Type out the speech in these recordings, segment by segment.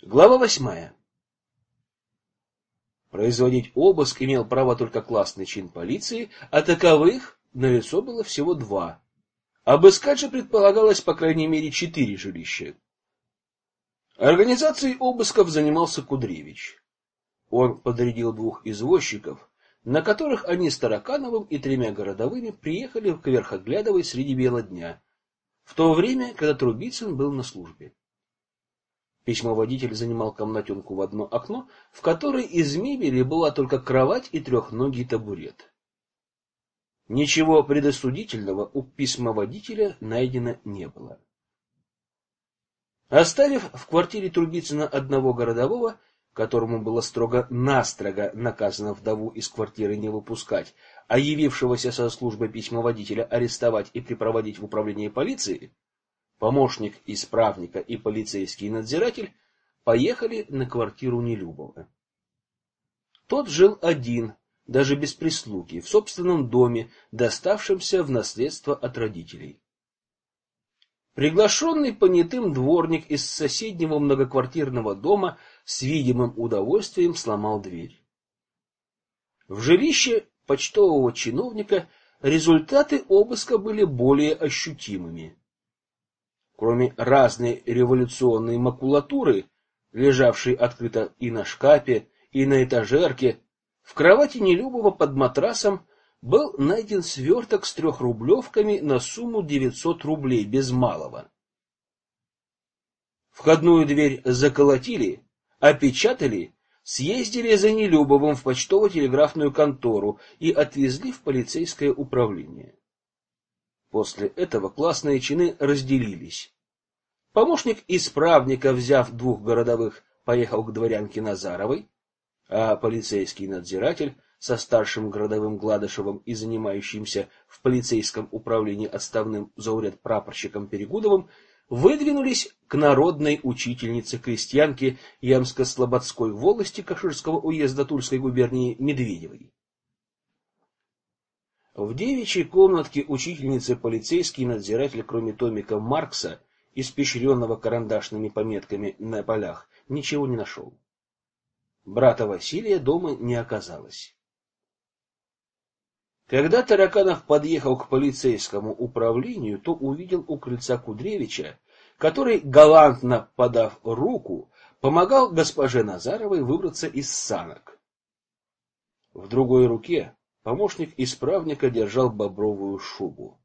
Глава 8. Производить обыск имел право только классный чин полиции, а таковых налицо было всего 2. Обыскать же предполагалось по крайней мере 4 жилища. Организацией обысков занимался Кудревич. Он подрядил 2 извозчиков, на которых они с Таракановым и 3 городовыми приехали к Верхоглядовой среди бела дня, в то время, когда Трубицын был на службе. Письмоводитель занимал комнатенку в одно окно, в которой из мебели была только кровать и трехногий табурет. Ничего предосудительного у письмоводителя найдено не было. Оставив в квартире Трубицына одного городового, которому было строго-настрого наказано вдову из квартиры не выпускать, а явившегося со службы письмоводителя арестовать и припроводить в управление полиции, помощник исправника и полицейский надзиратель поехали на квартиру Нелюбова. Тот жил один, даже без прислуги, в собственном доме, доставшемся в наследство от родителей. Приглашенный понятым дворник из соседнего многоквартирного дома с видимым удовольствием сломал дверь. В жилище почтового чиновника результаты обыска были более ощутимыми. Кроме разной революционной макулатуры, лежавшей открыто и на шкафе, и на этажерке, в кровати Нелюбова под матрасом был найден сверток с 3-рублевками на сумму 900 рублей без малого. Входную дверь заколотили, опечатали, съездили за Нелюбовым в почтово-телеграфную контору и отвезли в полицейское управление. После этого классные чины разделились. Помощник исправника, взяв 2 городовых, поехал к дворянке Назаровой, а полицейский надзиратель со старшим городовым Гладышевым и занимающимся в полицейском управлении отставным зауряд-прапорщиком Перегудовым выдвинулись к народной учительнице-крестьянке Ямско-Слободской волости Каширского уезда Тульской губернии Медведевой. В девичьей комнатке учительницы полицейский надзиратель, кроме томика Маркса, испещренного карандашными пометками на полях, ничего не нашел. Брата Василия дома не оказалось. Когда Тараканов подъехал к полицейскому управлению, то увидел у крыльца Кудревича, который, галантно подав руку, помогал госпоже Назаровой выбраться из санок. В другой руке помощник исправника держал бобровую шубу.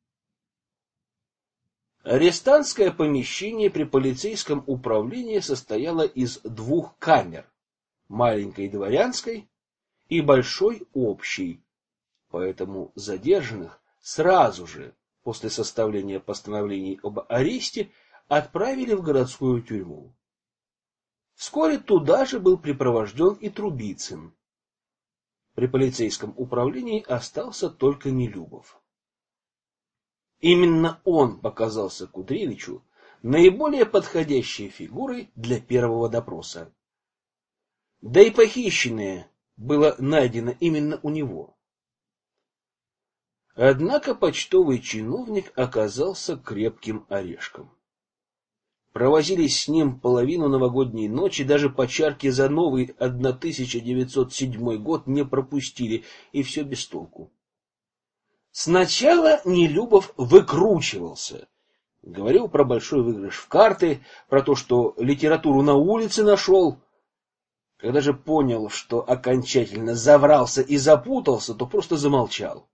Арестантское помещение при полицейском управлении состояло из 2 камер: маленькой дворянской и большой общей, поэтому задержанных сразу же после составления постановлений об аресте отправили в городскую тюрьму. Вскоре туда же был припровожден и Трубицын. При полицейском управлении остался только Нелюбов. Именно он показался Кудревичу наиболее подходящей фигурой для первого допроса. Да и похищенное было найдено именно у него. Однако почтовый чиновник оказался крепким орешком. Провозились с ним половину новогодней ночи, даже по чарке за новый 1907 год не пропустили, и все без толку. Сначала Нелюбов выкручивался. Говорил про большой выигрыш в карты, про то, что литературу на улице нашел. Когда же понял, что окончательно заврался и запутался, то просто замолчал.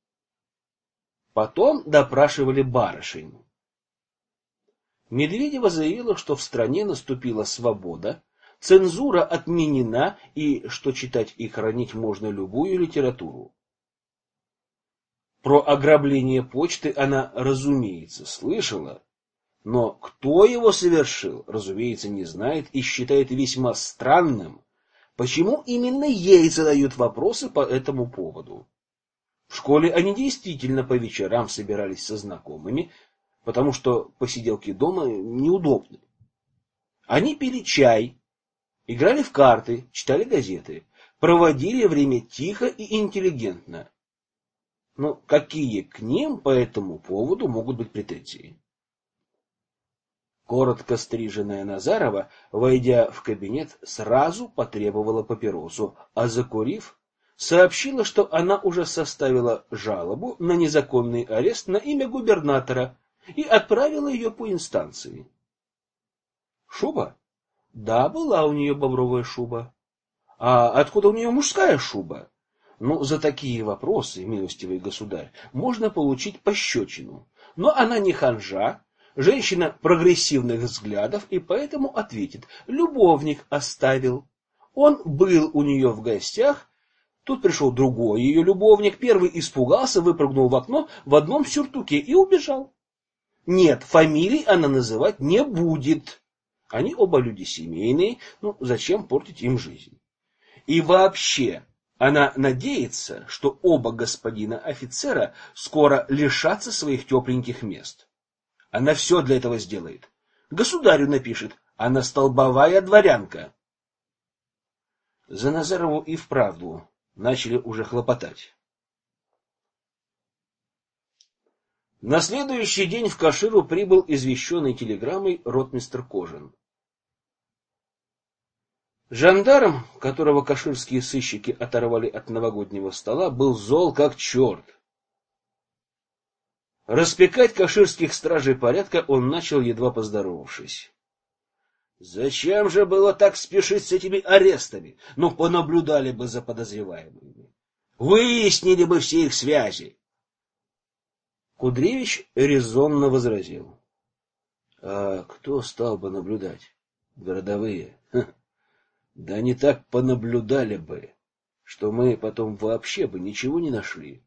Потом допрашивали барышень. Медведева заявила, что в стране наступила свобода, цензура отменена и что читать и хранить можно любую литературу. Про ограбление почты она, разумеется, слышала, но кто его совершил, разумеется, не знает и считает весьма странным, почему именно ей задают вопросы по этому поводу. В школе они действительно по вечерам собирались со знакомыми, потому что посиделки дома неудобны. Они пили чай, играли в карты, читали газеты, проводили время тихо и интеллигентно. Но какие к ним по этому поводу могут быть претензии? Коротко стриженная Назарова, войдя в кабинет, сразу потребовала папиросу, а закурив, сообщила, что она уже составила жалобу на незаконный арест на имя губернатора и отправила ее по инстанции. Шуба? Да, была у нее бобровая шуба. А откуда у нее мужская шуба? Ну, за такие вопросы, милостивый государь, можно получить пощечину. Но она не ханжа, женщина прогрессивных взглядов, и поэтому ответит: любовник оставил. Он был у нее в гостях, тут пришел другой ее любовник, первый испугался, выпрыгнул в окно в одном сюртуке и убежал. Нет, фамилий она называть не будет. Они оба люди семейные, ну зачем портить им жизнь? И вообще, она надеется, что оба господина офицера скоро лишатся своих тепленьких мест. Она все для этого сделает. Государю напишет: она столбовая дворянка. За Назарову и вправду начали уже хлопотать. На следующий день в Каширу прибыл извещенный телеграммой ротмистр Кожин. Жандарм, которого каширские сыщики оторвали от новогоднего стола, был зол как черт. Распекать каширских стражей порядка он начал, едва поздоровавшись. Зачем же было так спешить с этими арестами? Ну, понаблюдали бы за подозреваемыми. Выяснили бы все их связи. Кудревич резонно возразил: а кто стал бы наблюдать? Городовые. Да они так понаблюдали бы, что мы потом вообще бы ничего не нашли.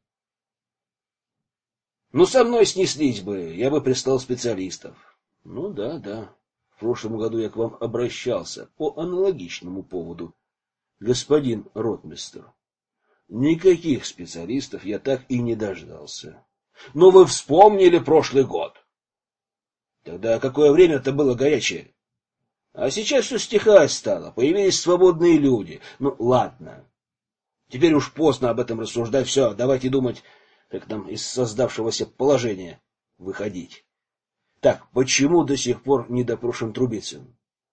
Ну, со мной снеслись бы, я бы прислал специалистов. Ну, да. В прошлом году я к вам обращался по аналогичному поводу, господин ротмистр. Никаких специалистов я так и не дождался. Но вы вспомнили прошлый год. Тогда какое время-то было горячее. А сейчас все стихать стало, появились свободные люди. Ну, ладно. Теперь уж поздно об этом рассуждать. Все, давайте думать, как нам из создавшегося положения выходить. Так, почему до сих пор не допрошен Трубицын?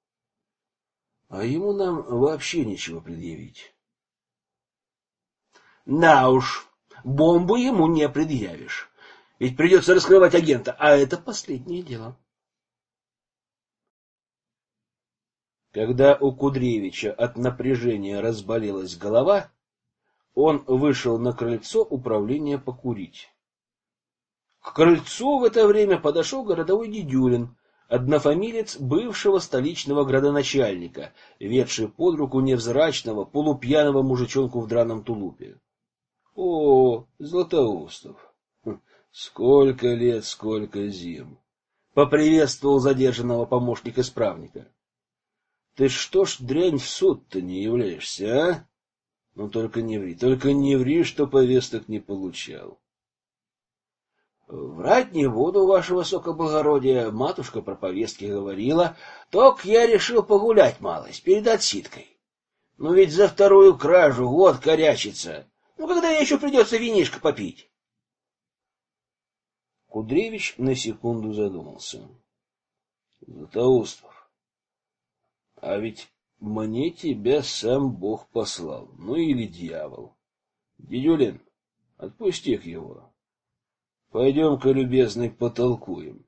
А ему нам вообще нечего предъявить. Да уж, бомбу ему не предъявишь. Ведь придется раскрывать агента, а это последнее дело. Когда у Кудревича от напряжения разболелась голова, он вышел на крыльцо управления покурить. К крыльцу в это время подошел городовой Дедюлин, однофамилец бывшего столичного градоначальника, ведший под руку невзрачного, полупьяного мужичонку в драном тулупе. — О, Златоустов! Сколько лет, сколько зим! — поприветствовал задержанного помощник-исправника. — Ты что ж, дрянь, в суд-то не являешься, а? Ну, только не ври, что повесток не получал. — Врать не буду, ваше высокоблагородие, матушка про повестки говорила, только я решил погулять малость перед отсидкой. Ну ведь за вторую кражу год корячится. Ну, когда еще придется винишко попить? Кудревич на секунду задумался. — Златоустов, а ведь мне тебя сам Бог послал, ну или дьявол. Дедюлин, отпусти-ка его. Пойдем-ка, любезный, потолкуем.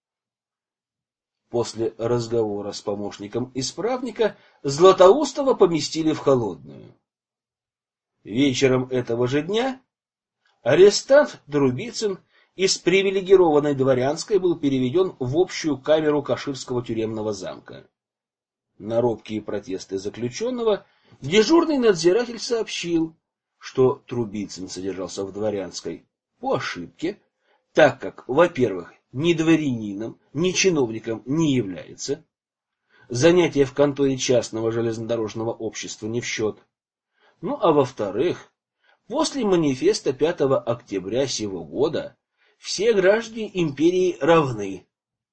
После разговора с помощником исправника Златоустова поместили в холодную. Вечером этого же дня арестант Трубицын из привилегированной дворянской был переведен в общую камеру Каширского тюремного замка. На робкие протесты заключенного дежурный надзиратель сообщил, что Трубицын содержался в дворянской по ошибке, так как, во-первых, ни дворянином, ни чиновником не является, занятие в конторе частного железнодорожного общества не в счет, ну а во-вторых, после манифеста 5 октября сего года все граждане империи равны.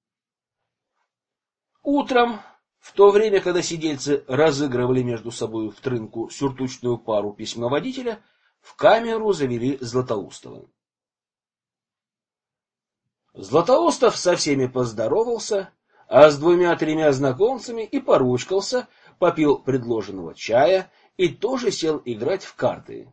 Утром, в то время, когда сидельцы разыгрывали между собой в трынку сюртучную пару письмоводителя, в камеру завели Златоустова. Златоустов со всеми поздоровался, а с двумя-тремя знакомцами и поручкался, попил предложенного чая и тоже сел играть в карты.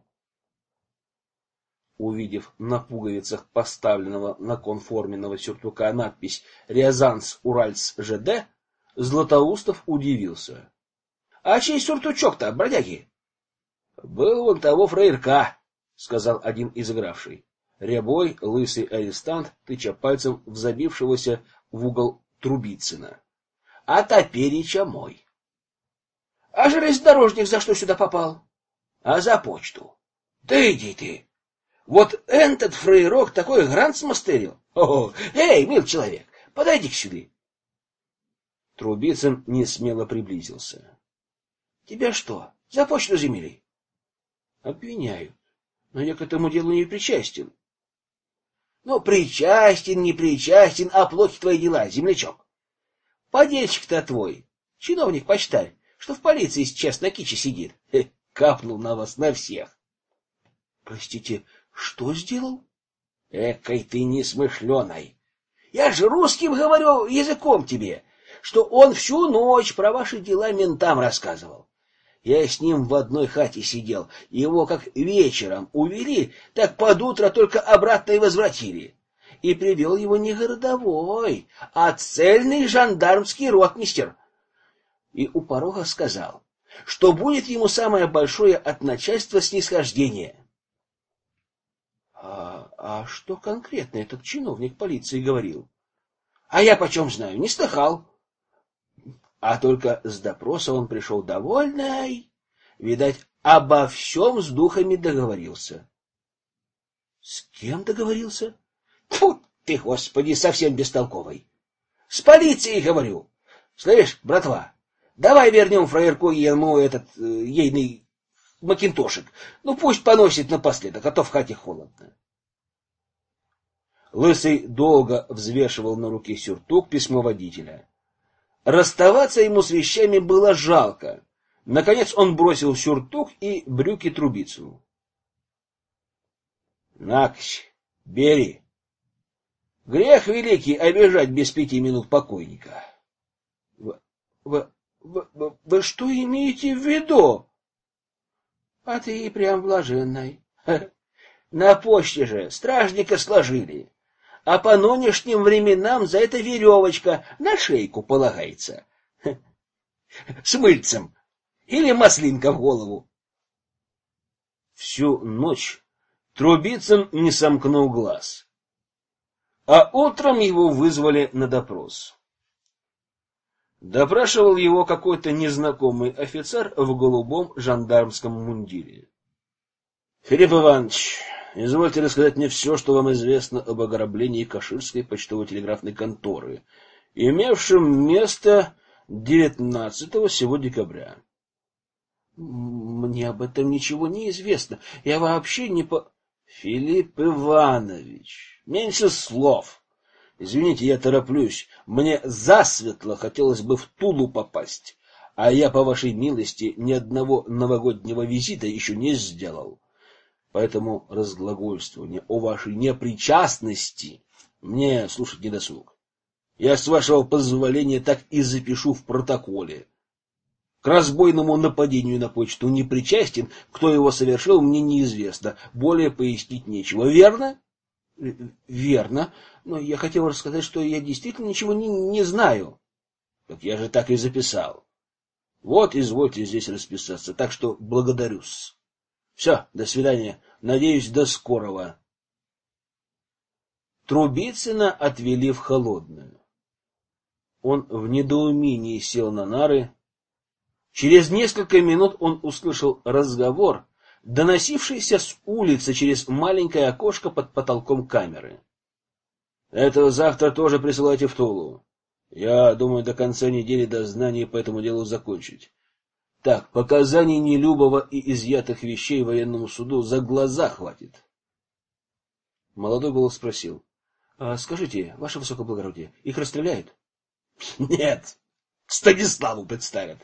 Увидев на пуговицах поставленного на конформенного сюртука надпись «Рязанс Уральс ЖД», Златоустов удивился. — А чей сюртучок-то, бродяги? — Был вон того фраерка, — сказал один из игравший. Рябой, лысый арестант, тыча пальцем в забившегося в угол Трубицына. — А топереча мой. — А железнодорожник за что сюда попал? — А за почту. — Да иди ты! Вот этот фраерок такой грант смастерил. О, эй, мил человек, подойди-ка сюда. Трубицын несмело приблизился. — Тебя что, за почту замели? — Обвиняют, но я к этому делу не причастен. — Ну, причастен, не причастен, а плохи твои дела, землячок. Подельщик-то твой, чиновник-почтарь, что в полиции сейчас на киче сидит, капнул на вас на всех. — Простите, что сделал? — Экой ты несмышленой. Я же русским говорю языком тебе, что он всю ночь про ваши дела ментам рассказывал. Я с ним в одной хате сидел, его как вечером увели, так под утро только обратно и возвратили. И привел его не городовой, а цельный жандармский ротмистер. И у порога сказал, что будет ему самое большое от начальства снисхождение. А что конкретно этот чиновник полиции говорил? А я почем знаю, не слыхал. А только с допроса он пришел довольный, видать, обо всем с духами договорился. С кем договорился? Тьфу ты, Господи, совсем бестолковый. С полицией, говорю. Слышь, братва, давай вернем фраерку ему этот ейный макинтошик. Ну, пусть поносит напоследок, а то в хате холодно. Лысый долго взвешивал на руке сюртук письмоводителя. Расставаться ему с вещами было жалко. Наконец он бросил сюртук и брюки Трубицыну. — Накось, бери. Грех великий обижать без 5 минут покойника. — Вы что имеете в виду? — А ты прям блаженный. На почте же стражника сложили. А по нынешним временам за это веревочка на шейку полагается. С мыльцем. Или маслинка в голову. Всю ночь Трубицын не сомкнул глаз. А утром его вызвали на допрос. Допрашивал его какой-то незнакомый офицер в голубом жандармском мундире. — Филипп Иванович, извольте рассказать мне все, что вам известно об ограблении Каширской почтово-телеграфной конторы, имевшем место 19 сего декабря. — Мне об этом ничего не известно. Я вообще не по... — Филипп Иванович, меньше слов. Извините, я тороплюсь. Мне засветло хотелось бы в Тулу попасть, а я, по вашей милости, ни одного новогоднего визита еще не сделал. Поэтому разглагольствование о вашей непричастности мне слушать не досуг. Я, с вашего позволения, так и запишу в протоколе. К разбойному нападению на почту не причастен, кто его совершил, мне неизвестно. Более пояснить нечего. Верно? Верно. Но я хотел рассказать, что я действительно ничего не знаю. Так я же так и записал. Вот, извольте здесь расписаться. Так что благодарю-с. Все, до свидания. Надеюсь, до скорого. Трубицына отвели в холодную. Он в недоумении сел на нары. Через несколько минут он услышал разговор, доносившийся с улицы через маленькое окошко под потолком камеры. — Этого завтра тоже присылайте в Тулу. Я думаю, до конца недели дознание по этому делу закончить. Так, показаний Нелюбова и изъятых вещей военному суду за глаза хватит. Молодой голос спросил: — Скажите, ваше высокоблагородие, их расстреляют? — Нет, к Станиславу представят.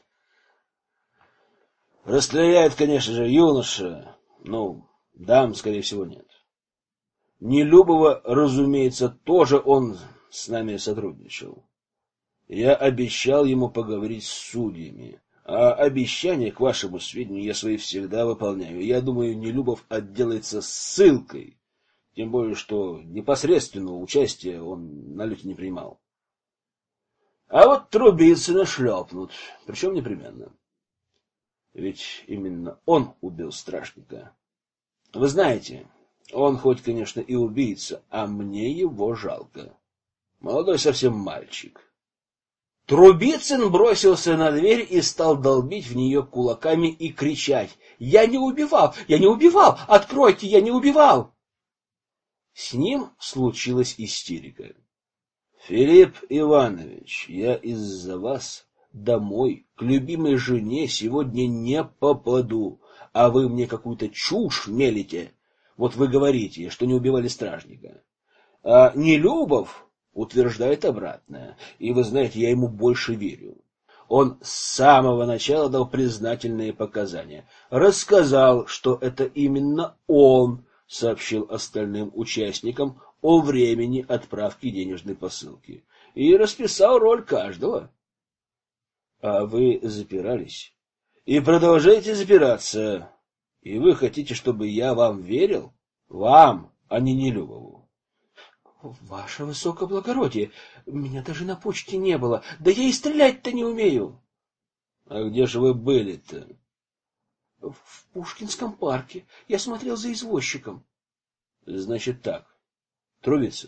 — Расстреляют, конечно же, юноша. Ну, дам, скорее всего, нет. Нелюбова, разумеется, тоже он с нами сотрудничал. Я обещал ему поговорить с судьями. А обещания, к вашему сведению, я свои всегда выполняю. Я думаю, Нелюбов отделается ссылкой. Тем более, что непосредственного участия он в налете не принимал. А вот Трубицына шлепнут, причем непременно. Ведь именно он убил стражника. Вы знаете, он хоть, конечно, и убийца, а мне его жалко. Молодой совсем мальчик. Трубицын бросился на дверь и стал долбить в нее кулаками и кричать: «Я не убивал! Я не убивал! Откройте, я не убивал!» С ним случилась истерика. «Филипп Иванович, я из-за вас домой к любимой жене сегодня не попаду, а вы мне какую-то чушь мелите. Вот вы говорите, что не убивали стражника. А Нелюбов утверждает обратное. И вы знаете, я ему больше верю. Он с самого начала дал признательные показания. Рассказал, что это именно он сообщил остальным участникам о времени отправки денежной посылки. И расписал роль каждого. А вы запирались. И продолжаете запираться. И вы хотите, чтобы я вам верил? Вам, а не Нелюбову. Ваше высокоблагородие, меня даже на почте не было, да я и стрелять-то не умею. А где же вы были-то? В Пушкинском парке. Я смотрел за извозчиком. Значит так, Трубицын,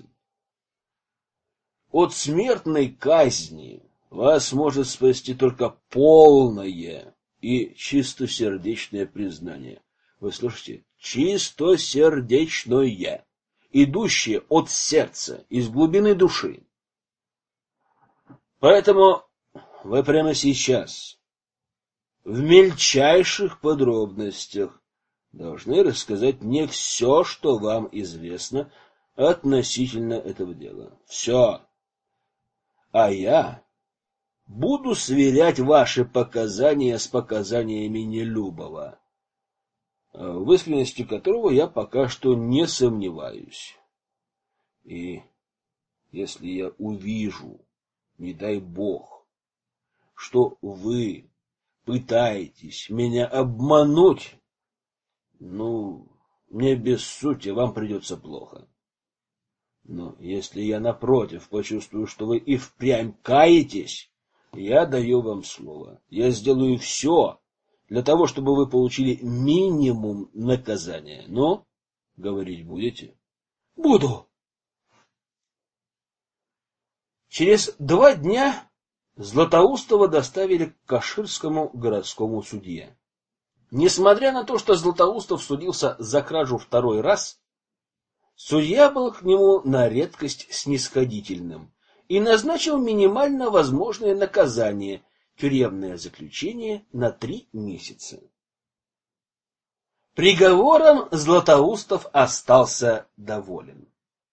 от смертной казни вас может спасти только полное и чистосердечное признание. Вы слышите? Чистосердечное, идущее от сердца, из глубины души. Поэтому вы прямо сейчас, в мельчайших подробностях, должны рассказать мне все, что вам известно относительно этого дела. Все. А я буду сверять ваши показания с показаниями Нелюбова, в искренности которого я пока что не сомневаюсь. И если я увижу, не дай бог, что вы пытаетесь меня обмануть, ну, мне без сути вам придется плохо. Но если я, напротив, почувствую, что вы и впрямь каетесь, я даю вам слово. Я сделаю все для того, чтобы вы получили минимум наказания. Но говорить будете? Буду. Через 2 дня Златоустова доставили к Каширскому городскому судье. Несмотря на то, что Златоустов судился за кражу 2-й раз, судья был к нему на редкость снисходительным и назначил минимально возможное наказание — тюремное заключение на 3 месяца. Приговором Златоустов остался доволен.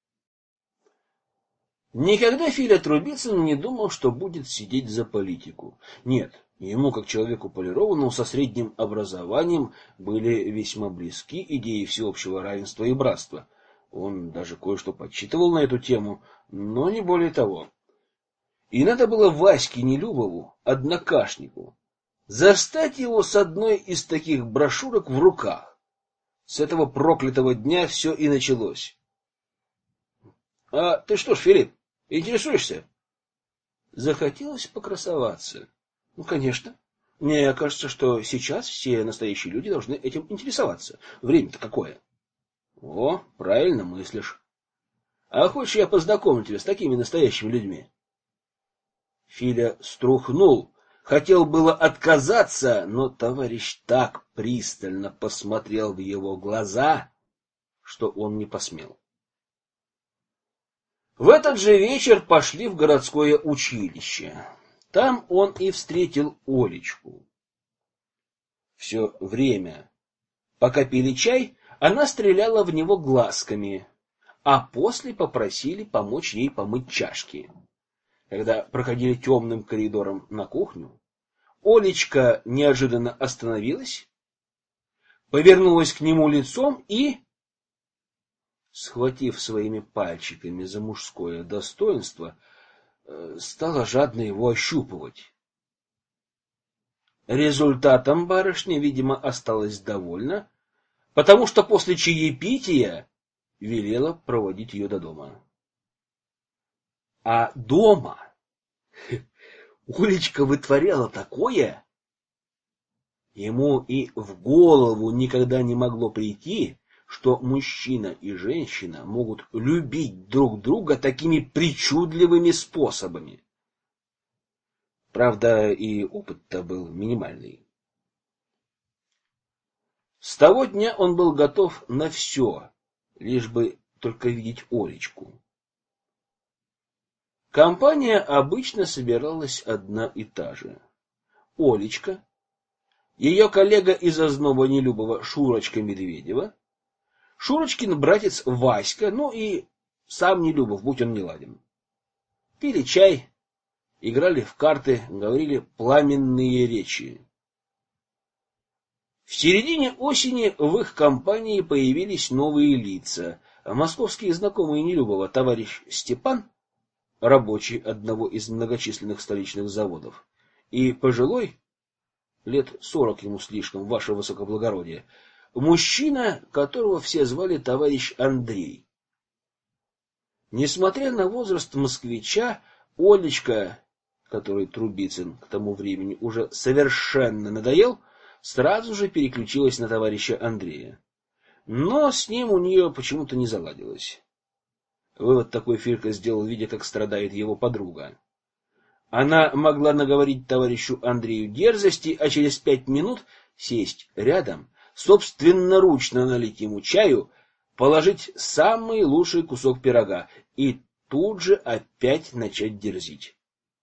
Никогда Филя Трубицын не думал, что будет сидеть за политику. Нет, ему, как человеку полированному, со средним образованием, были весьма близки идеи всеобщего равенства и братства. Он даже кое-что подсчитывал на эту тему, но не более того. И надо было Ваське Нелюбову, однокашнику, застать его с одной из таких брошюрок в руках. С этого проклятого дня все и началось. — А ты что ж, Филипп, интересуешься? Захотелось покрасоваться. Ну, конечно. Мне кажется, что сейчас все настоящие люди должны этим интересоваться. Время-то какое. О, правильно мыслишь. А хочешь, я познакомлю тебя с такими настоящими людьми? Филя струхнул, хотел было отказаться, но товарищ так пристально посмотрел в его глаза, что он не посмел. В этот же вечер пошли в городское училище. Там он и встретил Олечку. Все время, пока пили чай, она стреляла в него глазками, а после попросили помочь ей помыть чашки. Когда проходили темным коридором на кухню, Олечка неожиданно остановилась, повернулась к нему лицом и, схватив своими пальчиками за мужское достоинство, стала жадно его ощупывать. Результатом барышня, видимо, осталась довольна, потому что после чаепития велела проводить ее до дома. А дома Олечка вытворяла такое, ему и в голову никогда не могло прийти, что мужчина и женщина могут любить друг друга такими причудливыми способами. Правда, и опыт-то был минимальный. С того дня он был готов на все, лишь бы только видеть Олечку. Компания обычно собиралась одна и та же. Олечка, ее коллега из озноба Нелюбова Шурочка Медведева, Шурочкин братец Васька, ну и сам Нелюбов, будь он неладен. Пили чай, играли в карты, говорили пламенные речи. В середине осени в их компании появились новые лица. Московские знакомые Нелюбова, товарищ Степан, рабочий одного из многочисленных столичных заводов, и пожилой, лет 40 ему слишком, ваше высокоблагородие, мужчина, которого все звали товарищ Андрей. Несмотря на возраст москвича, Олечка, которой Трубицын к тому времени уже совершенно надоел, сразу же переключилась на товарища Андрея. Но с ним у нее почему-то не заладилось. Вывод такой Филька сделал, видя, как страдает его подруга. Она могла наговорить товарищу Андрею дерзости, а через 5 минут сесть рядом, собственноручно налить ему чаю, положить самый лучший кусок пирога и тут же опять начать дерзить.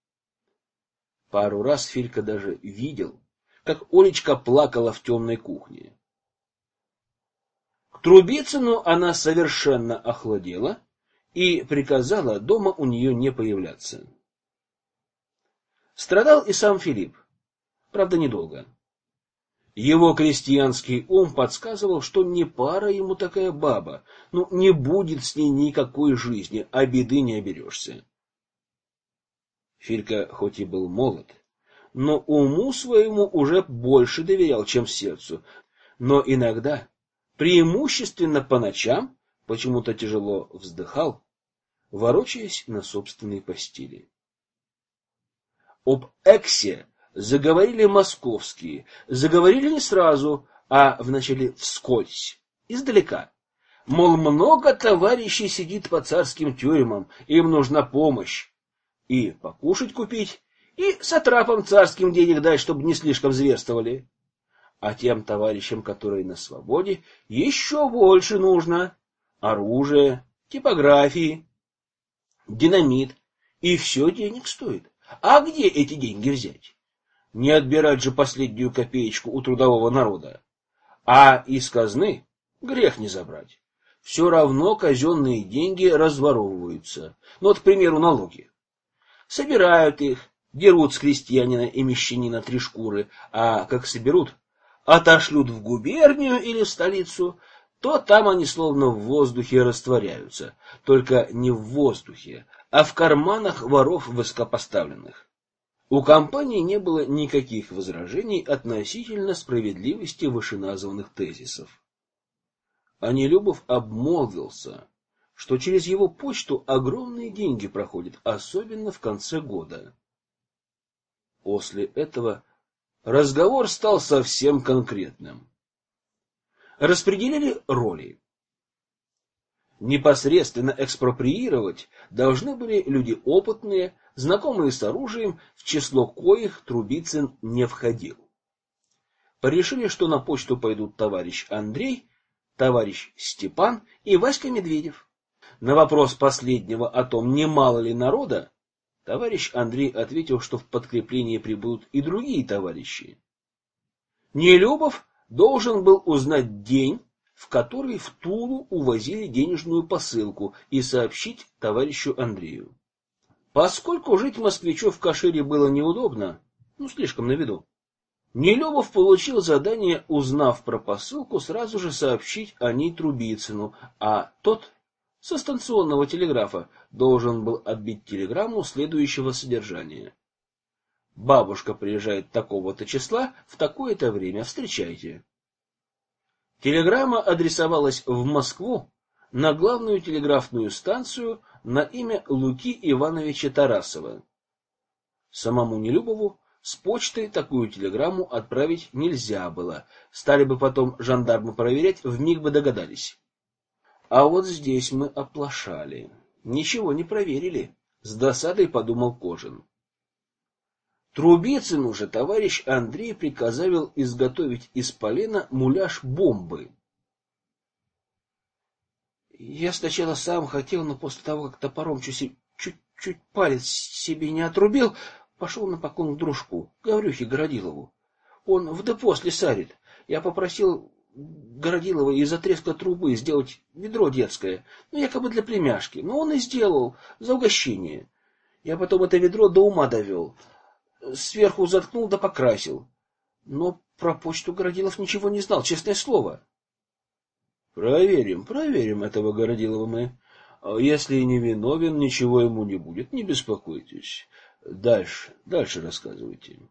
Пару раз Филька даже видел, как Олечка плакала в темной кухне. К Трубицыну она совершенно охладела и приказала дома у нее не появляться. Страдал и сам Филипп, правда, недолго. Его крестьянский ум подсказывал, что не пара ему такая баба, не будет с ней никакой жизни, а беды не оберешься. Филька хоть и был молод, но уму своему уже больше доверял, чем сердцу, но иногда, преимущественно по ночам, почему-то тяжело вздыхал, ворочаясь на собственной постели. Об Эксе заговорили московские, заговорили не сразу, а вначале вскользь, издалека. Мол, много товарищей сидит по царским тюрьмам, им нужна помощь. И покушать купить, и сатрапам царским денег дать, чтобы не слишком зверствовали. А тем товарищам, которые на свободе, еще больше нужно. Оружие, типографии, динамит. И все денег стоит. А где эти деньги взять? Не отбирать же последнюю копеечку у трудового народа. А из казны грех не забрать. Все равно казенные деньги разворовываются. К примеру, налоги. Собирают их, дерут с крестьянина и мещанина 3 шкуры, а как соберут, отошлют в губернию или в столицу, то там они словно в воздухе растворяются. Только не в воздухе, а в карманах воров высокопоставленных. У компании не было никаких возражений относительно справедливости вышеназванных тезисов. А Нелюбов обмолвился, что через его почту огромные деньги проходят, особенно в конце года. После этого разговор стал совсем конкретным. Распределили роли. Непосредственно экспроприировать должны были люди опытные, знакомые с оружием, в число коих Трубицын не входил. Порешили, что на почту пойдут товарищ Андрей, товарищ Степан и Васька Медведев. На вопрос последнего о том, не мало ли народа, товарищ Андрей ответил, что в подкрепление прибудут и другие товарищи. Нелюбов должен был узнать день, в который в Тулу увозили денежную посылку, и сообщить товарищу Андрею. Поскольку жить москвичу в Кашире было неудобно, слишком на виду, Нелюбов получил задание, узнав про посылку, сразу же сообщить о ней Трубицыну, а тот со станционного телеграфа должен был отбить телеграмму следующего содержания: бабушка приезжает такого-то числа в такое-то время, встречайте. Телеграмма адресовалась в Москву на главную телеграфную станцию на имя Луки Ивановича Тарасова. Самому Нелюбову с почты такую телеграмму отправить нельзя было. Стали бы потом жандармы проверять, вмиг бы догадались. А вот здесь мы оплошали. Ничего не проверили, с досадой подумал Кожин. Трубицыну же товарищ Андрей приказал изготовить из полена муляж бомбы. Я сначала сам хотел, но после того, как топором чуть-чуть палец себе не отрубил, пошел на поклон к дружку, Гаврюхе Городилову. Он в депо слесарит. Я попросил Городилова из отрезка трубы сделать ведро детское, якобы для племяшки. Но он и сделал, за угощение. Я потом это ведро до ума довел. Сверху заткнул да покрасил. Но про почту Городилов ничего не знал, честное слово. Проверим этого Городилова мы. Если не виновен, ничего ему не будет, не беспокойтесь. Дальше рассказывайте.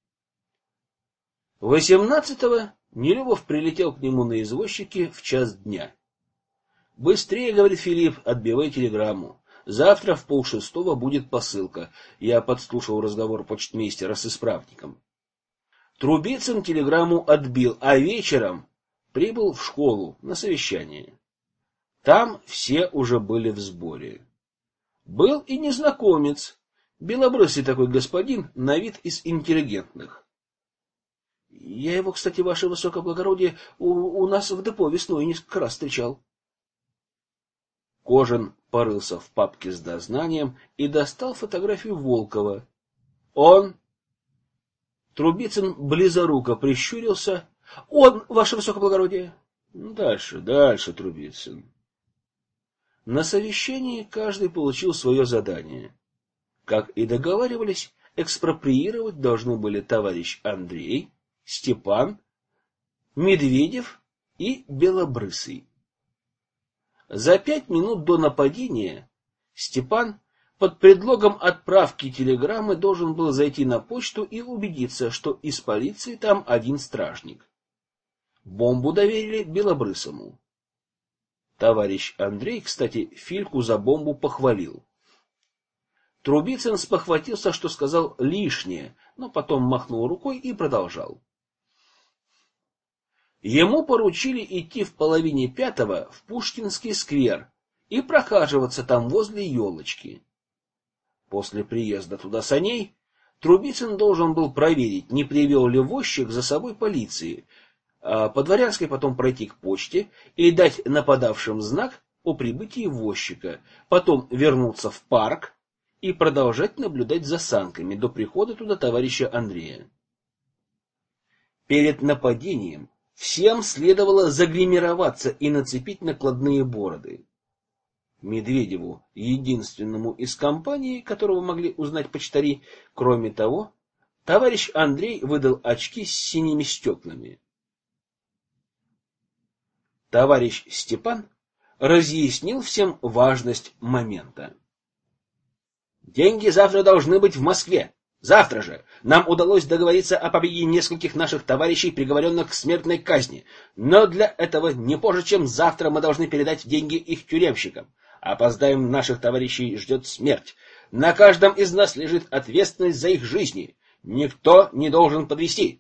18-го Нелюбов прилетел к нему на извозчике в час дня. Быстрее, говорит Филипп, отбивай телеграмму. Завтра в 5:30 будет посылка. Я подслушал разговор почтмейстера с исправником. Трубицын телеграмму отбил, а вечером прибыл в школу на совещание. Там все уже были в сборе. Был и незнакомец, белобрысый такой господин, на вид из интеллигентных. Я его, кстати, ваше высокоблагородие, у нас в депо весной несколько раз встречал. Кожин порылся в папке с дознанием и достал фотографию Волкова. Он... Трубицын близоруко прищурился. Он, ваше высокоблагородие. Дальше, Трубицын. На совещании каждый получил свое задание. Как и договаривались, экспроприировать должны были товарищ Андрей, Степан, Медведев и Белобрысый. За 5 минут до нападения Степан под предлогом отправки телеграммы должен был зайти на почту и убедиться, что из полиции там один стражник. Бомбу доверили Белобрысому. Товарищ Андрей, кстати, Фильку за бомбу похвалил. Трубицын спохватился, что сказал лишнее, но потом махнул рукой и продолжал. Ему поручили идти в 4:30 в Пушкинский сквер и прохаживаться там возле елочки. После приезда туда саней Трубицын должен был проверить, не привел ли возчик за собой полиции, а по Дворянской потом пройти к почте и дать нападавшим знак о прибытии возчика, потом вернуться в парк и продолжать наблюдать за санками до прихода туда товарища Андрея. Перед нападением всем следовало загримироваться и нацепить накладные бороды. Медведеву, единственному из компании, которого могли узнать почтари, кроме того, товарищ Андрей выдал очки с синими стеклами. Товарищ Степан разъяснил всем важность момента. Деньги завтра должны быть в Москве. Завтра же нам удалось договориться о побеге нескольких наших товарищей, приговоренных к смертной казни. Но для этого не позже, чем завтра, мы должны передать деньги их тюремщикам. Опоздаем, наших товарищей ждет смерть. На каждом из нас лежит ответственность за их жизни. Никто не должен подвести.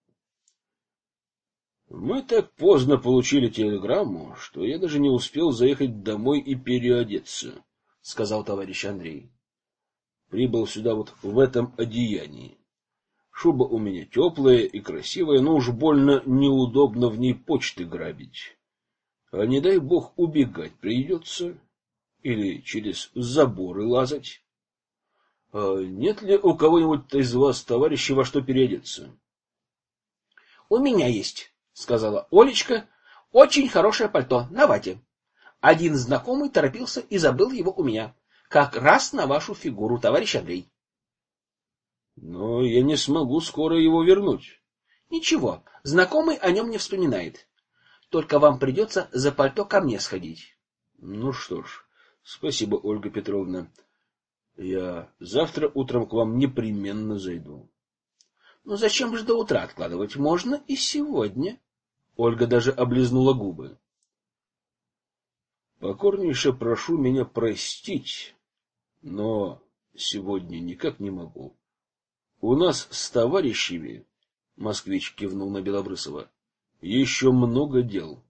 Мы так поздно получили телеграмму, что я даже не успел заехать домой и переодеться, сказал товарищ Андрей. Прибыл сюда вот в этом одеянии. Шуба у меня теплая и красивая, но уж больно неудобно в ней почты грабить. А не дай бог убегать придется или через заборы лазать. Нет ли у кого-нибудь из вас, товарищи, во что переодеться? — У меня есть, — сказала Олечка, — очень хорошее пальто, на вате. Один знакомый торопился и забыл его у меня. Как раз на вашу фигуру, товарищ Андрей. — Но я не смогу скоро его вернуть. — Ничего, знакомый о нем не вспоминает. Только вам придется за пальто ко мне сходить. — Ну что ж, спасибо, Ольга Петровна. Я завтра утром к вам непременно зайду. Ну зачем же до утра откладывать? Можно и сегодня. Ольга даже облизнула губы. Покорнейше прошу меня простить, но сегодня никак не могу. У нас с товарищами, москвич кивнул на Белобрысова, еще много дел.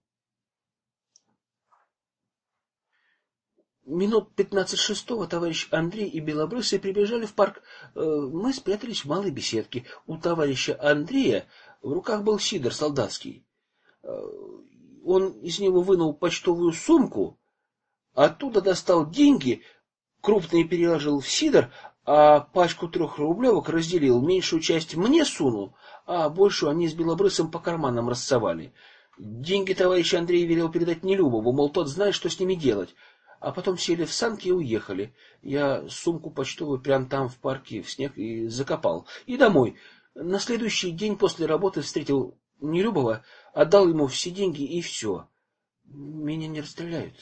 Минут 15 6 товарищ Андрей и Белобрысый прибежали в парк. Мы спрятались в малой беседке. У товарища Андрея в руках был сидр солдатский. Он из него вынул почтовую сумку, оттуда достал деньги, крупные переложил в сидр, а пачку 3-рублевок разделил. Меньшую часть мне сунул, а большую они с Белобрысым по карманам рассовали. Деньги товарищ Андрей велел передать Нелюбову, мол, тот знает, что с ними делать. А потом сели в санки и уехали. Я сумку почтовую прямо там в парке в снег и закопал. И домой. На следующий день после работы встретил Нелюбова, отдал ему все деньги и все. Меня не расстреляют.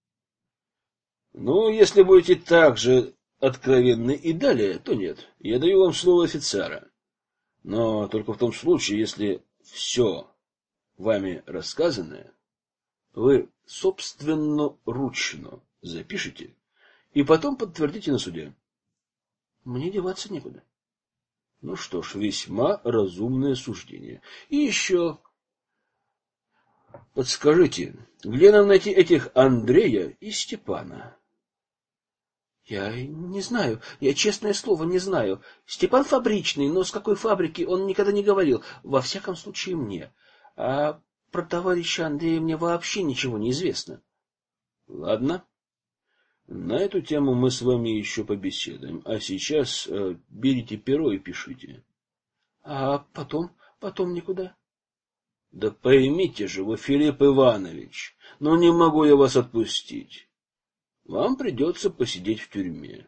Ну, если будете так же откровенны и далее, то нет. Я даю вам слово офицера. Но только в том случае, если все вами рассказанное вы собственноручно запишите и потом подтвердите на суде. Мне деваться некуда. Ну что ж, весьма разумное суждение. И еще подскажите, где нам найти этих Андрея и Степана? Я не знаю, я, честное слово, не знаю. Степан фабричный, но с какой фабрики он никогда не говорил, во всяком случае мне. А про товарища Андрея мне вообще ничего не известно. Ладно. На эту тему мы с вами еще побеседуем. А сейчас берите перо и пишите. А потом никуда? Да поймите же вы, Филипп Иванович, ну не могу я вас отпустить. Вам придется посидеть в тюрьме.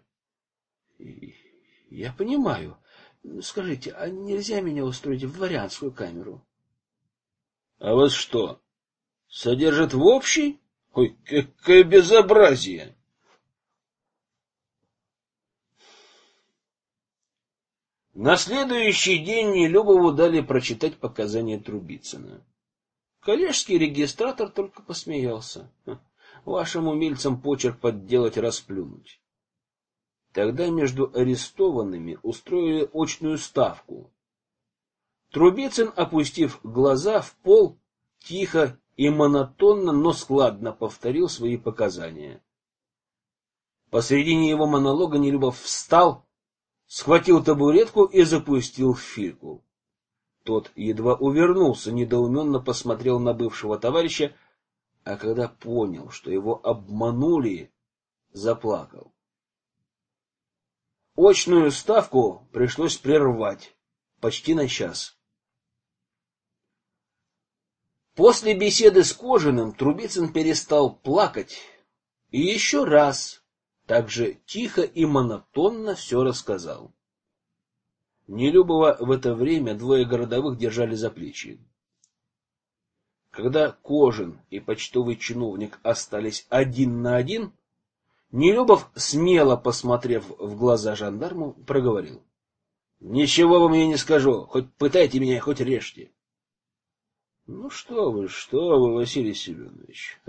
Я понимаю. Скажите, а нельзя меня устроить в дворянскую камеру? А вас что, содержат в общей? Ой, какое безобразие! На следующий день Нелюбову дали прочитать показания Трубицына. Коллежский регистратор только посмеялся. Вашим умельцам почерк подделать, расплюнуть. Тогда между арестованными устроили очную ставку. Трубицын, опустив глаза в пол, тихо и монотонно, но складно повторил свои показания. Посредине его монолога Нелюбов встал, схватил табуретку и запустил в Фильку. Тот едва увернулся, недоуменно посмотрел на бывшего товарища, а когда понял, что его обманули, заплакал. Очную ставку пришлось прервать почти на час. После беседы с Кожиным Трубицын перестал плакать и еще раз так же тихо и монотонно все рассказал. Нелюбова в это время двое городовых держали за плечи. Когда Кожин и почтовый чиновник остались один на один, Нелюбов, смело посмотрев в глаза жандарму, проговорил: «Ничего вам я не скажу, хоть пытайте меня, хоть режьте». Ну что вы, Василий Семенович,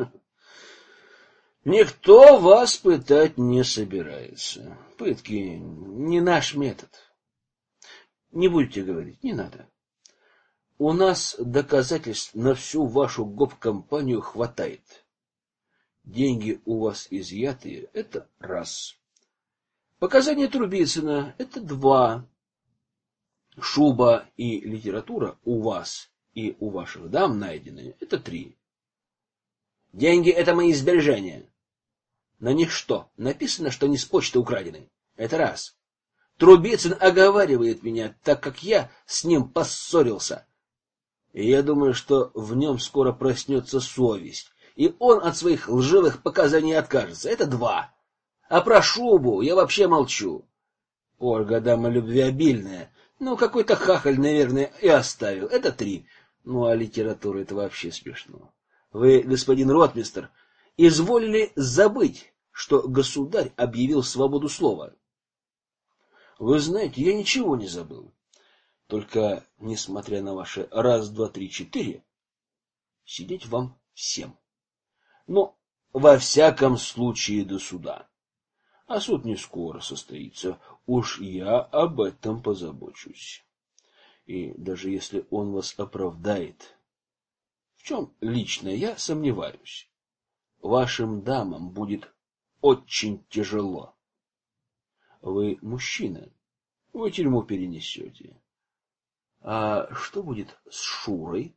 никто вас пытать не собирается. Пытки не наш метод. Не будете говорить, не надо. У нас доказательств на всю вашу гоп-компанию хватает. Деньги у вас изъятые — это раз. Показания Трубицына — это два. Шуба и литература у вас и у ваших дам найденные — это три. Деньги — это мои сбережения. На них что, написано, что не с почты украдены? Это раз. Трубицын оговаривает меня, так как я с ним поссорился. И я думаю, что в нем скоро проснется совесть, и он от своих лживых показаний откажется. Это два. А про шубу я вообще молчу. Ольга дама любвеобильная. Ну, какой-то хахаль, наверное, и оставил. Это три. Ну, а литература — это вообще смешно. Вы, господин ротмистр, изволили забыть, что государь объявил свободу слова. Вы знаете, я ничего не забыл. Только, несмотря на ваши раз, два, три, четыре, сидеть вам всем. Но во всяком случае до суда. А суд не скоро состоится. Уж я об этом позабочусь. И даже если он вас оправдает, в чем лично я сомневаюсь, вашим дамам будет очень тяжело. Вы мужчина, вы тюрьму перенесете. А что будет с Шурой?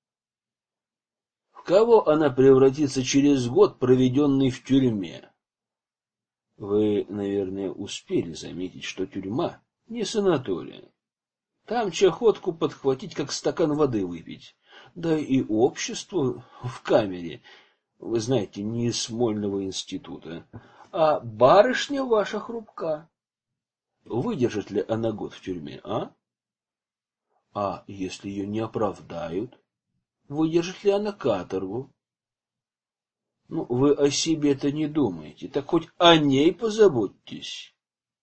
В кого она превратится через год, проведенный в тюрьме? Вы, наверное, успели заметить, что тюрьма не санатория. Там чахотку подхватить, как стакан воды выпить. Да и общество в камере, вы знаете, не из Смольного института, а барышня ваша хрупка. Выдержит ли она год в тюрьме, а? А если ее не оправдают, выдержит ли она каторгу? Ну, вы о себе-то не думаете, так хоть о ней позаботьтесь.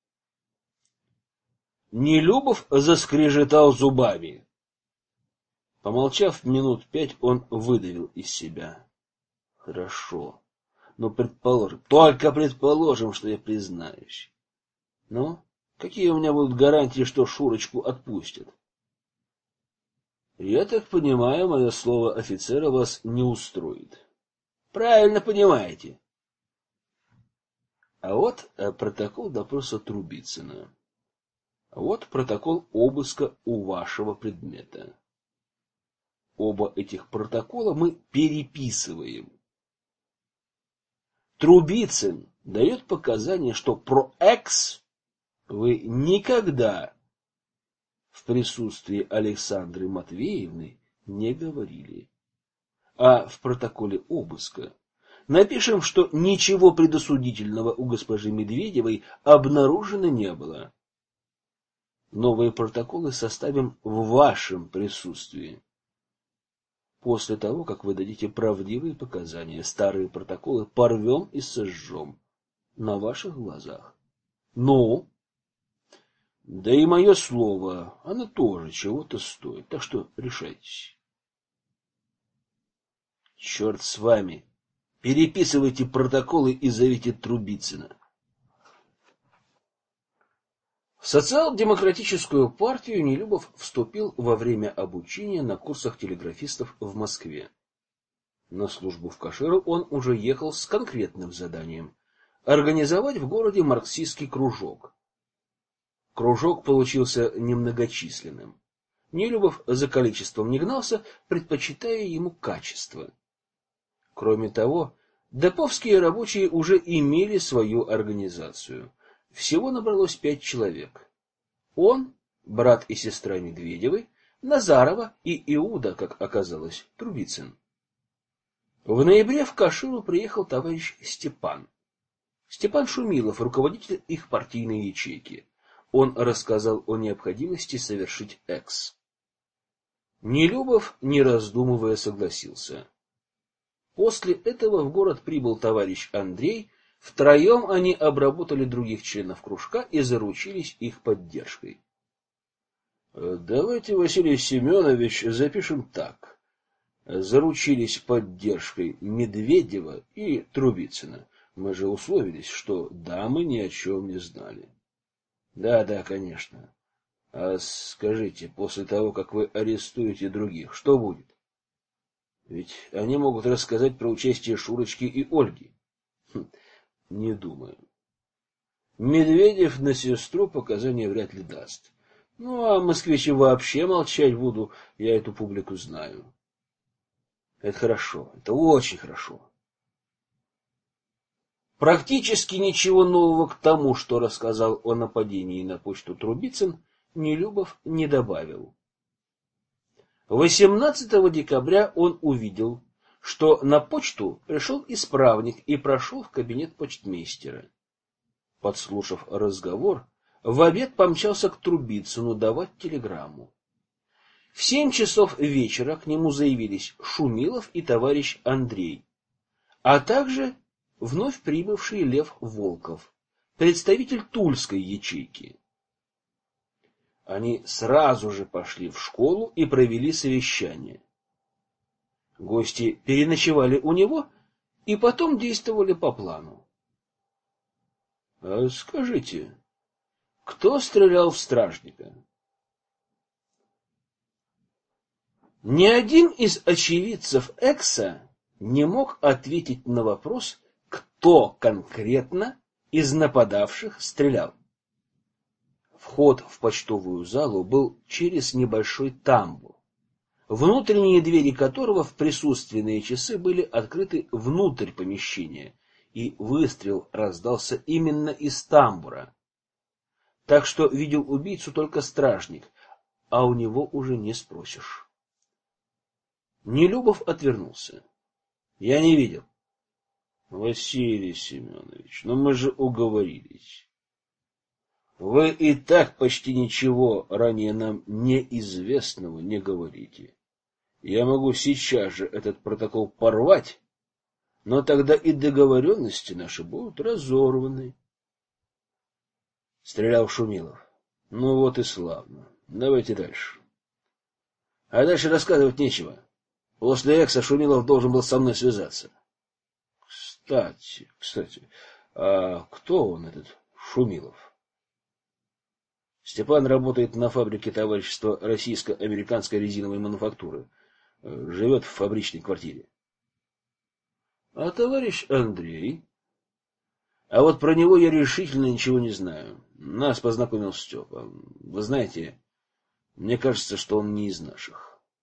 Нелюбов заскрежетал зубами. Помолчав минут 5, он выдавил из себя: хорошо, но предположим, только предположим, что я признаюсь. Ну, какие у меня будут гарантии, что Шурочку отпустят? Я так понимаю, мое слово офицера вас не устроит. Правильно понимаете. А вот протокол допроса Трубицына. Вот протокол обыска у вашего предмета. Оба этих протокола мы переписываем. Трубицын дает показания, что про экс вы никогда в присутствии Александры Матвеевны не говорили. А в протоколе обыска напишем, что ничего предосудительного у госпожи Медведевой обнаружено не было. Новые протоколы составим в вашем присутствии. После того, как вы дадите правдивые показания, старые протоколы порвем и сожжем на ваших глазах. Ну, да и мое слово, оно тоже чего-то стоит, так что решайтесь. Черт с вами, переписывайте протоколы и зовите Трубицына. В социал-демократическую партию Нелюбов вступил во время обучения на курсах телеграфистов в Москве. На службу в Каширу он уже ехал с конкретным заданием – организовать в городе марксистский кружок. Кружок получился немногочисленным. Нелюбов за количеством не гнался, предпочитая ему качество. Кроме того, деповские рабочие уже имели свою организацию. Всего набралось 5 человек. Он, брат и сестра Медведевой, Назарова и Иуда, как оказалось, Трубицын. В ноябре в Каширу приехал товарищ Степан. Степан Шумилов, руководитель их партийной ячейки. Он рассказал о необходимости совершить экс. Нелюбов, не раздумывая, согласился. После этого в город прибыл товарищ Андрей. Втроем они обработали других членов кружка и заручились их поддержкой. Давайте, Василий Семенович, запишем так. Заручились поддержкой Медведева и Трубицына. Мы же условились, что дамы ни о чем не знали. Да, конечно. А скажите, после того, как вы арестуете других, что будет? Ведь они могут рассказать про участие Шурочки и Ольги. Не думаю. Медведев на сестру показания вряд ли даст. Ну, а москвичи вообще молчать буду, я эту публику знаю. Это хорошо, это очень хорошо. Практически ничего нового к тому, что рассказал о нападении на почту Трубицын, Нелюбов не добавил. 18 декабря он увидел, что на почту пришел исправник и прошел в кабинет почтмейстера. Подслушав разговор, в обед помчался к Трубицыну давать телеграмму. В 7 часов вечера к нему заявились Шумилов и товарищ Андрей. а также вновь прибывший Лев Волков, представитель Тульской ячейки. Они сразу же пошли в школу и провели совещание. Гости переночевали у него и потом действовали по плану. — Скажите, кто стрелял в стражника? Ни один из очевидцев Экса не мог ответить на вопрос, кто конкретно из нападавших стрелял. Вход в почтовую залу был через небольшой тамбур, внутренние двери которого в присутственные часы были открыты внутрь помещения, и выстрел раздался именно из тамбура. Так что видел убийцу только стражник, а у него уже не спросишь. Нелюбов отвернулся. — Я не видел. — Василий Семенович, но мы же уговорились. Вы и так почти ничего ранее нам неизвестного не говорите. Я могу сейчас же этот протокол порвать, но тогда и договоренности наши будут разорваны. Стрелял Шумилов. Ну вот и славно. Давайте дальше. А дальше рассказывать нечего. После Экса Шумилов должен был со мной связаться. Кстати, а кто он, этот Шумилов? Степан работает на фабрике товарищества российско-американской резиновой мануфактуры. Живет в фабричной квартире. А товарищ Андрей? А вот про него я решительно ничего не знаю. Нас познакомил Степа. Вы знаете, мне кажется, что он не из наших.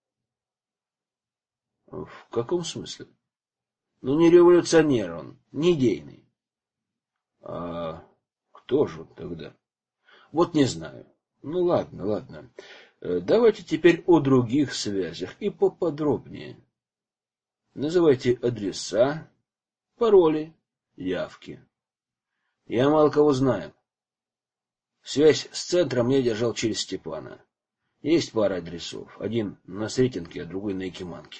В каком смысле? Ну, не революционер он, не идейный. А кто же он тогда? Вот не знаю. Ну, ладно. Давайте теперь о других связях и поподробнее. Называйте адреса, пароли, явки. Я мало кого знаю. Связь с центром я держал через Степана. Есть пара адресов. Один на Сретенке, а другой на Якиманке.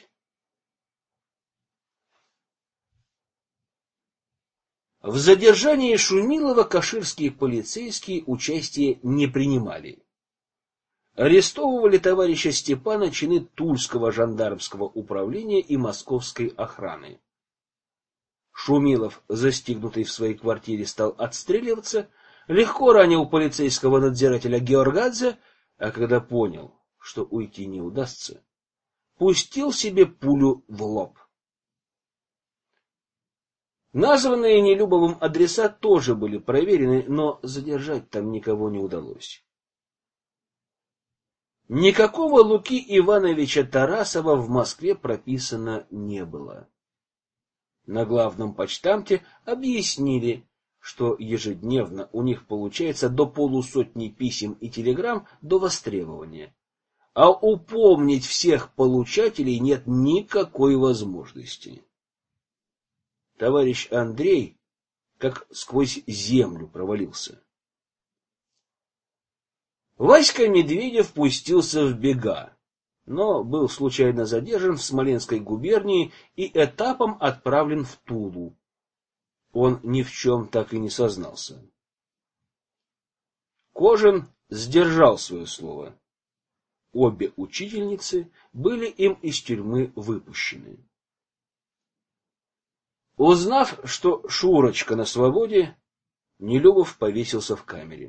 В задержании Шумилова каширские полицейские участия не принимали. Арестовывали товарища Степана чины Тульского жандармского управления и московской охраны. Шумилов, застигнутый в своей квартире, стал отстреливаться, легко ранил полицейского надзирателя Георгадзе, а когда понял, что уйти не удастся, пустил себе пулю в лоб. Названные Нелюбовым адреса тоже были проверены, но задержать там никого не удалось. Никакого Луки Ивановича Тарасова в Москве прописано не было. На главном почтамте объяснили, что ежедневно у них получается до полусотни писем и телеграмм до востребования, а упомнить всех получателей нет никакой возможности. Товарищ Андрей как сквозь землю провалился. Васька Медведев пустился в бега, но был случайно задержан в Смоленской губернии и этапом отправлен в Тулу. Он ни в чем так и не сознался. Кожин сдержал свое слово. Обе учительницы были им из тюрьмы выпущены. Узнав, что Шурочка на свободе, Нелюбов повесился в камере.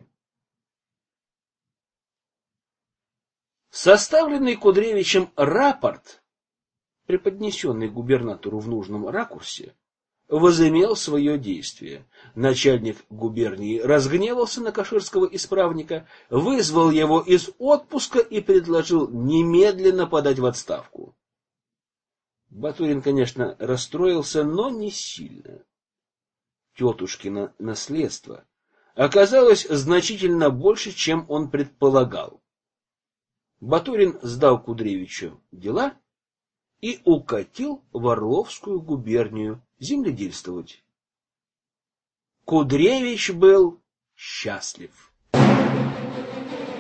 Составленный Кудревичем рапорт, преподнесенный губернатору в нужном ракурсе, возымел свое действие. Начальник губернии разгневался на каширского исправника, вызвал его из отпуска и предложил немедленно подать в отставку. Батурин, конечно, расстроился, но не сильно. Тетушкино наследство оказалось значительно больше, чем он предполагал. Батурин сдал Кудревичу дела и укатил в Орловскую губернию земледельствовать. Кудревич был счастлив.